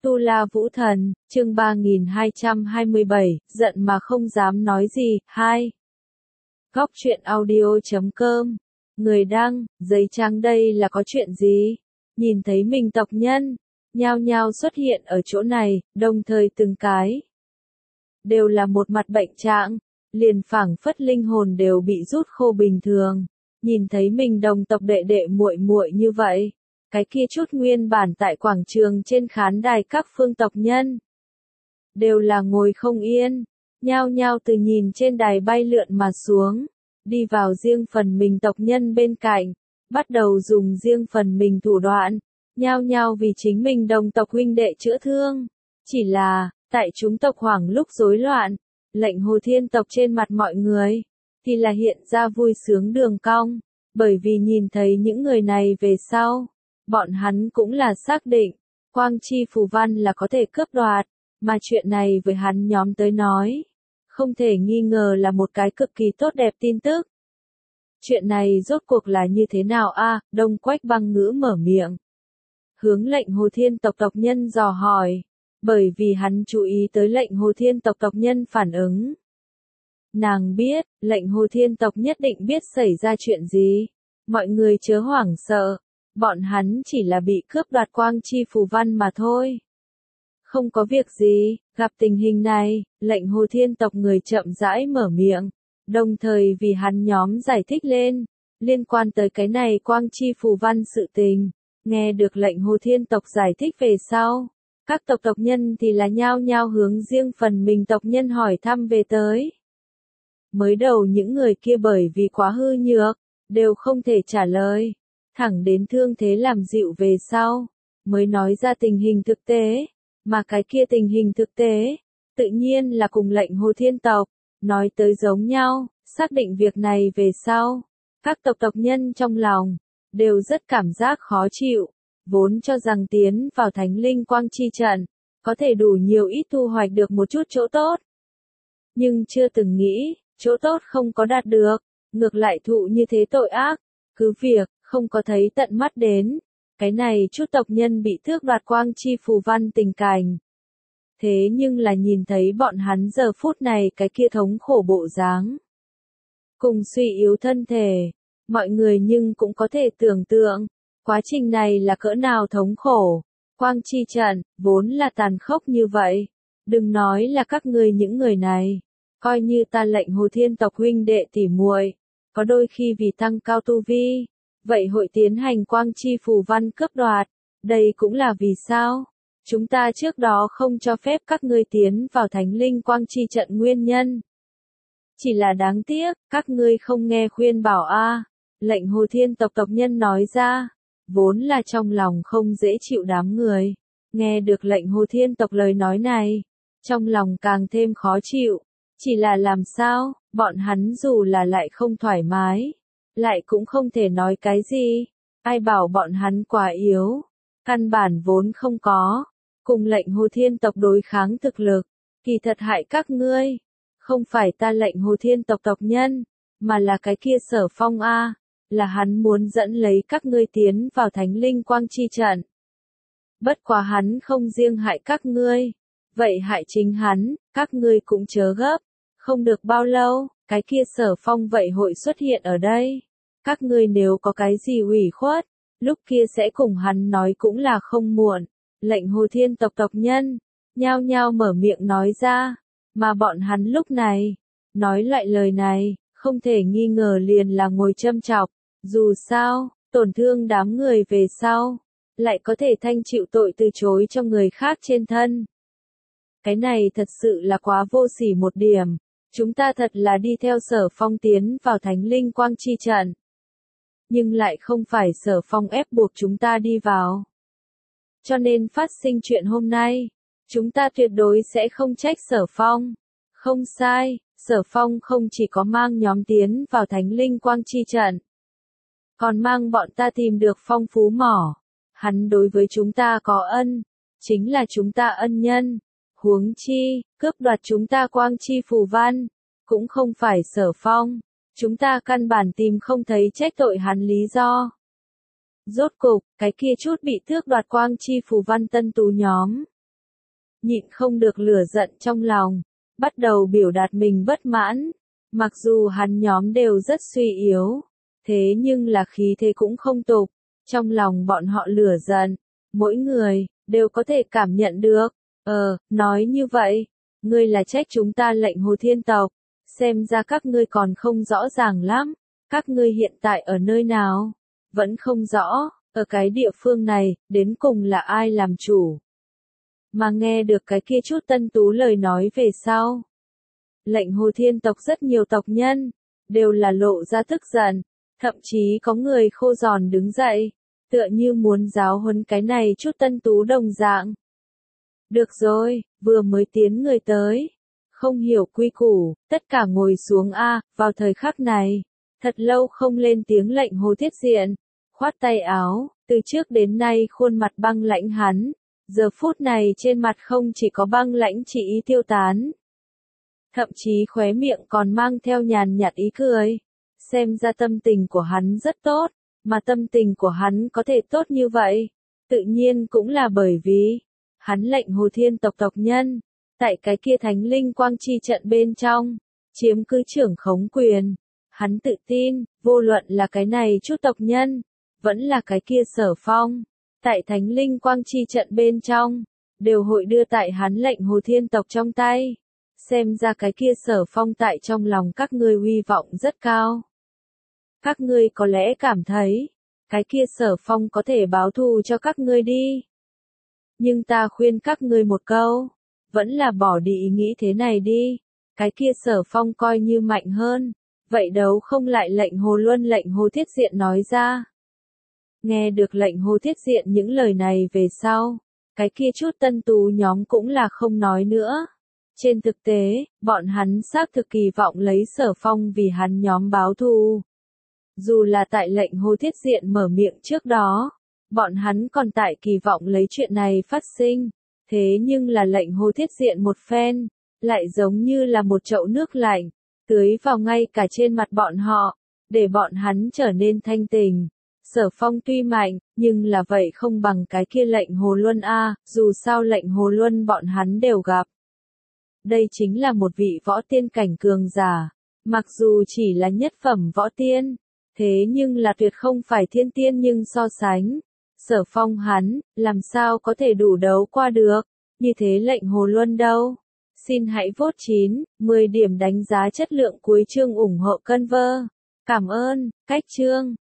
Tu La Vũ Thần, chương 3227, giận mà không dám nói gì, 2. Góc truyện audio.com. Người đăng, giấy trắng đây là có chuyện gì? Nhìn thấy mình tộc nhân, nhao nhao xuất hiện ở chỗ này, đồng thời từng cái. Đều là một mặt bệnh trạng, liền phảng phất linh hồn đều bị rút khô bình thường. Nhìn thấy mình đồng tộc đệ đệ muội muội như vậy. Cái kia chút nguyên bản tại quảng trường trên khán đài các phương tộc nhân. Đều là ngồi không yên, nhao nhao từ nhìn trên đài bay lượn mà xuống, đi vào riêng phần mình tộc nhân bên cạnh, bắt đầu dùng riêng phần mình thủ đoạn, nhao nhao vì chính mình đồng tộc huynh đệ chữa thương. Chỉ là, tại chúng tộc hoảng lúc rối loạn, lệnh Hồ Thiên tộc trên mặt mọi người, thì là hiện ra vui sướng đường cong, bởi vì nhìn thấy những người này về sau. Bọn hắn cũng là xác định, quang chi phù văn là có thể cướp đoạt, mà chuyện này với hắn nhóm tới nói, không thể nghi ngờ là một cái cực kỳ tốt đẹp tin tức. Chuyện này rốt cuộc là như thế nào a? Đông Quách Băng Ngữ mở miệng. Hướng lệnh Hồ Thiên tộc tộc nhân dò hỏi, bởi vì hắn chú ý tới lệnh Hồ Thiên tộc tộc nhân phản ứng. Nàng biết, lệnh Hồ Thiên tộc nhất định biết xảy ra chuyện gì, mọi người chớ hoảng sợ. Bọn hắn chỉ là bị cướp đoạt quang chi phù văn mà thôi. Không có việc gì, gặp tình hình này, lệnh Hồ Thiên tộc người chậm rãi mở miệng, đồng thời vì hắn nhóm giải thích lên, liên quan tới cái này quang chi phù văn sự tình. Nghe được lệnh Hồ Thiên tộc giải thích về sau, các tộc nhân thì là nhao nhao hướng riêng phần mình tộc nhân hỏi thăm về tới. Mới đầu những người kia bởi vì quá hư nhược, đều không thể trả lời. Thẳng đến thương thế làm dịu về sau, mới nói ra tình hình thực tế, mà cái kia tình hình thực tế, tự nhiên là cùng lệnh Hồ Thiên tộc, nói tới giống nhau, xác định việc này về sau, các tộc nhân trong lòng, đều rất cảm giác khó chịu, vốn cho rằng tiến vào thánh linh quang chi trận, có thể đủ nhiều ít thu hoạch được một chút chỗ tốt. Nhưng chưa từng nghĩ, chỗ tốt không có đạt được, ngược lại thụ như thế tội ác, cứ việc, không có thấy tận mắt đến, cái này chút tộc nhân bị tước đoạt quang chi phù văn tình cảnh. Thế nhưng là nhìn thấy bọn hắn giờ phút này cái kia thống khổ bộ dáng. Cùng suy yếu thân thể, mọi người nhưng cũng có thể tưởng tượng, quá trình này là cỡ nào thống khổ. Quang chi trận, vốn là tàn khốc như vậy. Đừng nói là các ngươi những người này, coi như ta lệnh Hồ Thiên tộc huynh đệ tỉ muội, có đôi khi vì tăng cao tu vi. Vậy hội tiến hành quang chi phù văn cướp đoạt, đây cũng là vì sao? Chúng ta trước đó không cho phép các ngươi tiến vào thánh linh quang chi trận nguyên nhân. Chỉ là đáng tiếc, các ngươi không nghe khuyên bảo a. Lệnh Hồ Thiên tộc tộc nhân nói ra, vốn là trong lòng không dễ chịu đám người. Nghe được lệnh Hồ Thiên tộc lời nói này, trong lòng càng thêm khó chịu. Chỉ là làm sao, bọn hắn dù là lại không thoải mái. Lại cũng không thể nói cái gì, ai bảo bọn hắn quá yếu, căn bản vốn không có, cùng lệnh Hồ Thiên tộc đối kháng thực lực, kỳ thật hại các ngươi, không phải ta lệnh Hồ Thiên tộc tộc nhân, mà là cái kia Sở Phong a, là hắn muốn dẫn lấy các ngươi tiến vào thánh linh quang chi trận. Bất quá hắn không riêng hại các ngươi, vậy hại chính hắn, các ngươi cũng chớ gấp, không được bao lâu. Cái kia Sở Phong vậy hội xuất hiện ở đây. Các ngươi nếu có cái gì ủy khuất, lúc kia sẽ cùng hắn nói cũng là không muộn. Lệnh Hồ Thiên tộc tộc nhân, nhao nhao mở miệng nói ra, mà bọn hắn lúc này, nói loại lời này, không thể nghi ngờ liền là ngồi châm chọc. Dù sao, tổn thương đám người về sau, lại có thể thanh chịu tội từ chối cho người khác trên thân. Cái này thật sự là quá vô sỉ một điểm. Chúng ta thật là đi theo Sở Phong tiến vào thánh linh quang chi trận. Nhưng lại không phải Sở Phong ép buộc chúng ta đi vào. Cho nên phát sinh chuyện hôm nay, chúng ta tuyệt đối sẽ không trách Sở Phong. Không sai, Sở Phong không chỉ có mang nhóm tiến vào thánh linh quang chi trận, còn mang bọn ta tìm được phong phú mỏ. Hắn đối với chúng ta có ân, chính là chúng ta ân nhân. Huống chi, cướp đoạt chúng ta quang chi phù văn, cũng không phải Sở Phong, chúng ta căn bản tìm không thấy trách tội hắn lý do. Rốt cục, cái kia chút bị tước đoạt quang chi phù văn tân tú nhóm, nhịn không được lửa giận trong lòng, bắt đầu biểu đạt mình bất mãn. Mặc dù hắn nhóm đều rất suy yếu, thế nhưng là khí thế cũng không tục, trong lòng bọn họ lửa giận, mỗi người đều có thể cảm nhận được. Nói như vậy, ngươi là trách chúng ta lệnh Hồ Thiên tộc, xem ra các ngươi còn không rõ ràng lắm, các ngươi hiện tại ở nơi nào? Vẫn không rõ, ở cái địa phương này, đến cùng là ai làm chủ? Mà nghe được cái kia chút Tân Tú lời nói về sau. Lệnh Hồ Thiên tộc rất nhiều tộc nhân, đều là lộ ra tức giận, thậm chí có người khô giòn đứng dậy, tựa như muốn giáo huấn cái này chút Tân Tú đồng dạng. Được rồi, vừa mới tiến người tới, không hiểu quy củ, tất cả ngồi xuống a. Vào thời khắc này, thật lâu không lên tiếng lệnh Hồ Thiết Diện, khoát tay áo, từ trước đến nay khuôn mặt băng lãnh hắn, giờ phút này trên mặt không chỉ có băng lãnh chỉ ý tiêu tán, thậm chí khóe miệng còn mang theo nhàn nhạt ý cười, xem ra tâm tình của hắn rất tốt, mà tâm tình của hắn có thể tốt như vậy, tự nhiên cũng là bởi vì hắn lệnh Hồ Thiên tộc tộc nhân, tại cái kia thánh linh quang chi trận bên trong, chiếm cứ trưởng khống quyền. Hắn tự tin, vô luận là cái này chút tộc nhân, vẫn là cái kia Sở Phong, tại thánh linh quang chi trận bên trong, đều hội đưa tại hắn lệnh Hồ Thiên tộc trong tay. Xem ra cái kia Sở Phong tại trong lòng các ngươi uy vọng rất cao. Các ngươi có lẽ cảm thấy, cái kia Sở Phong có thể báo thù cho các ngươi đi. Nhưng ta khuyên các ngươi một câu, vẫn là bỏ đi ý nghĩ thế này đi, cái kia Sở Phong coi như mạnh hơn, vậy đấu không lại lệnh Hồ Luân lệnh Hồ Thiết Diện nói ra. Nghe được lệnh Hồ Thiết Diện những lời này về sau, cái kia chút Tân Tú nhóm cũng là không nói nữa. Trên thực tế, bọn hắn xác thực kỳ vọng lấy Sở Phong vì hắn nhóm báo thù. Dù là tại lệnh Hồ Thiết Diện mở miệng trước đó, bọn hắn còn tại kỳ vọng lấy chuyện này phát sinh, thế nhưng là lệnh Hồ Thiết Diện một phen, lại giống như là một chậu nước lạnh, tưới vào ngay cả trên mặt bọn họ, để bọn hắn trở nên thanh tình. Sở Phong tuy mạnh, nhưng là vậy không bằng cái kia lệnh Hồ Luân a, dù sao lệnh Hồ Luân bọn hắn đều gặp. Đây chính là một vị võ tiên cảnh cường giả, mặc dù chỉ là nhất phẩm võ tiên, thế nhưng là tuyệt không phải thiên tiên nhưng so sánh. Sở Phong hắn, làm sao có thể đủ đấu qua được, như thế lệnh Hồ Luân đâu. Xin hãy vote 9, 10 điểm đánh giá chất lượng cuối chương ủng hộ Conver. Cảm ơn, cách chương.